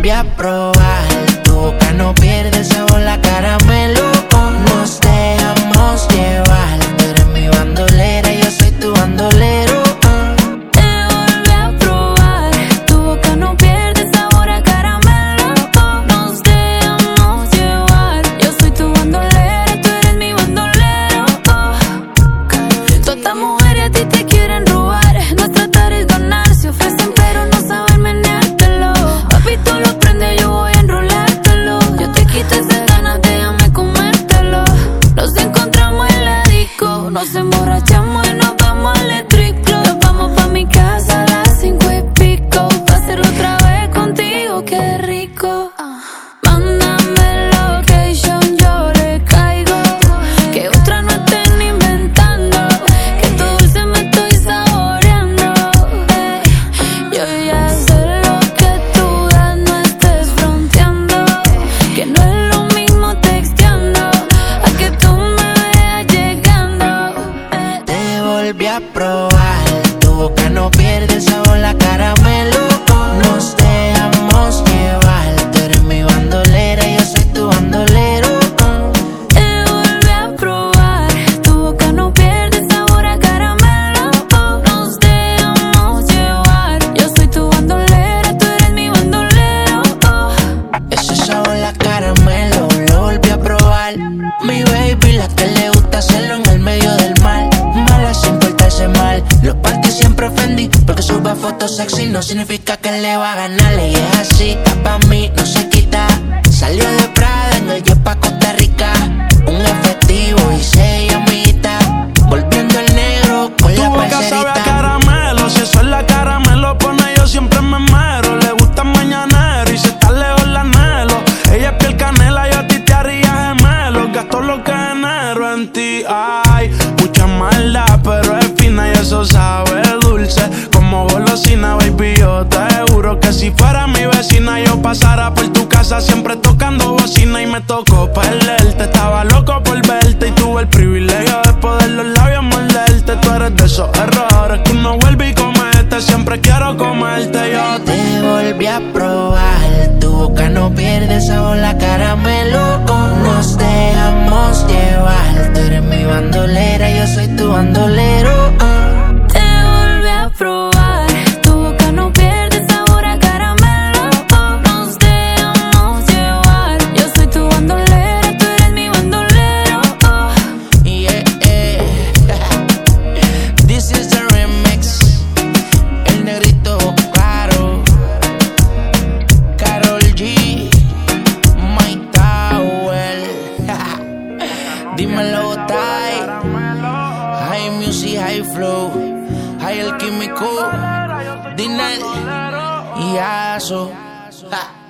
volví a probar. Tu boca no pierde el sabor, la caramelo. Nos dejamos llevar. Tú eres mi bandolera, yo soy tu bandolero. Te volví a probar. Tu boca no pierde el sabor a caramelo. Nos dejamos llevar. Yo soy tu bandolera, tú eres mi bandolero. Todas estas mujeres a ti te quieren robar. No es tratar es ganar. Se ofrecen pero no saben meneártelo. Papi, tú lo prendes, yo voy a enrolártelo. Yo te quito esas ganas, déjame comértelo. Nos encontramos en la disco, nos emborrachamos y nos vamos al electric. Nos vamos pa' mi casa a las 5 y pico. Pa' hacerlo otra vez contigo, qué rico. Mándame location, yo le caigo. Que otra no estén inventando. Que tu dulce me estoy saboreando. Yo ya sé lo que tú das, no estés fronteando. Que no es lo mismo texteando a que tú me veas llegando. Te volví a probar. Tu boca no pierde el sabor, la caramelo. Nos dejamos llevar. Tú eres mi bandolera, yo soy tu bandolero. Te volví a probar. Tu boca no pierde el sabor a caramelo. Nos dejamos llevar. Yo soy tu bandolera, tú eres mi bandolero. Ese sabor, la caramelo, lo volví a probar. Mi baby, la que le gusta hacerlo en el medio del mar. Mala sin portarse mal. Los panties siempre ofendí. Porque suba fotos sexy no significa que le va a ganar. Y es así, está pa' mí, no se quita. Salió de Prada en el jet pa' Costa Rica. Un efectivo y 6 llamitas. Volviendo el negro con la Tu boca sabe a parcerita. caramelo, si eso es la cara me lo pone, yo siempre me mero. Le gusta mañanero y si está lejos la anhelo. Ella es piel canela, yo a ti te haría gemelo. Gasto lo que genero en ti, ay. Mucha maldad, pero es fina y eso sabe dulce. Como golosina, baby, yo te juro que si fuera mi vecina yo pasara por tu casa siempre tocando bocina. Y me tocó perderte, estaba loco por verte. Y tuve el privilegio de poder los labios morderte. Tú eres de esos errores que uno vuelve y comete. Siempre quiero comerte, yo Te volví a probar. Tu boca no pierde el sabor, la caramelo. Nos dejamos llevar. Tú eres mi bandolera, yo soy tu bandolero. Te volví a probar. Tu boca no pierde el sabor a caramelo. Nos dejamos llevar. Yo soy tu bandolera, tú eres mi bandolero. Yeah. This is the remix. El negrito claro. Karol G. Mike Tower. Dímelo, Tai. High music, high flow. High el químico. Dinel. Y Aso.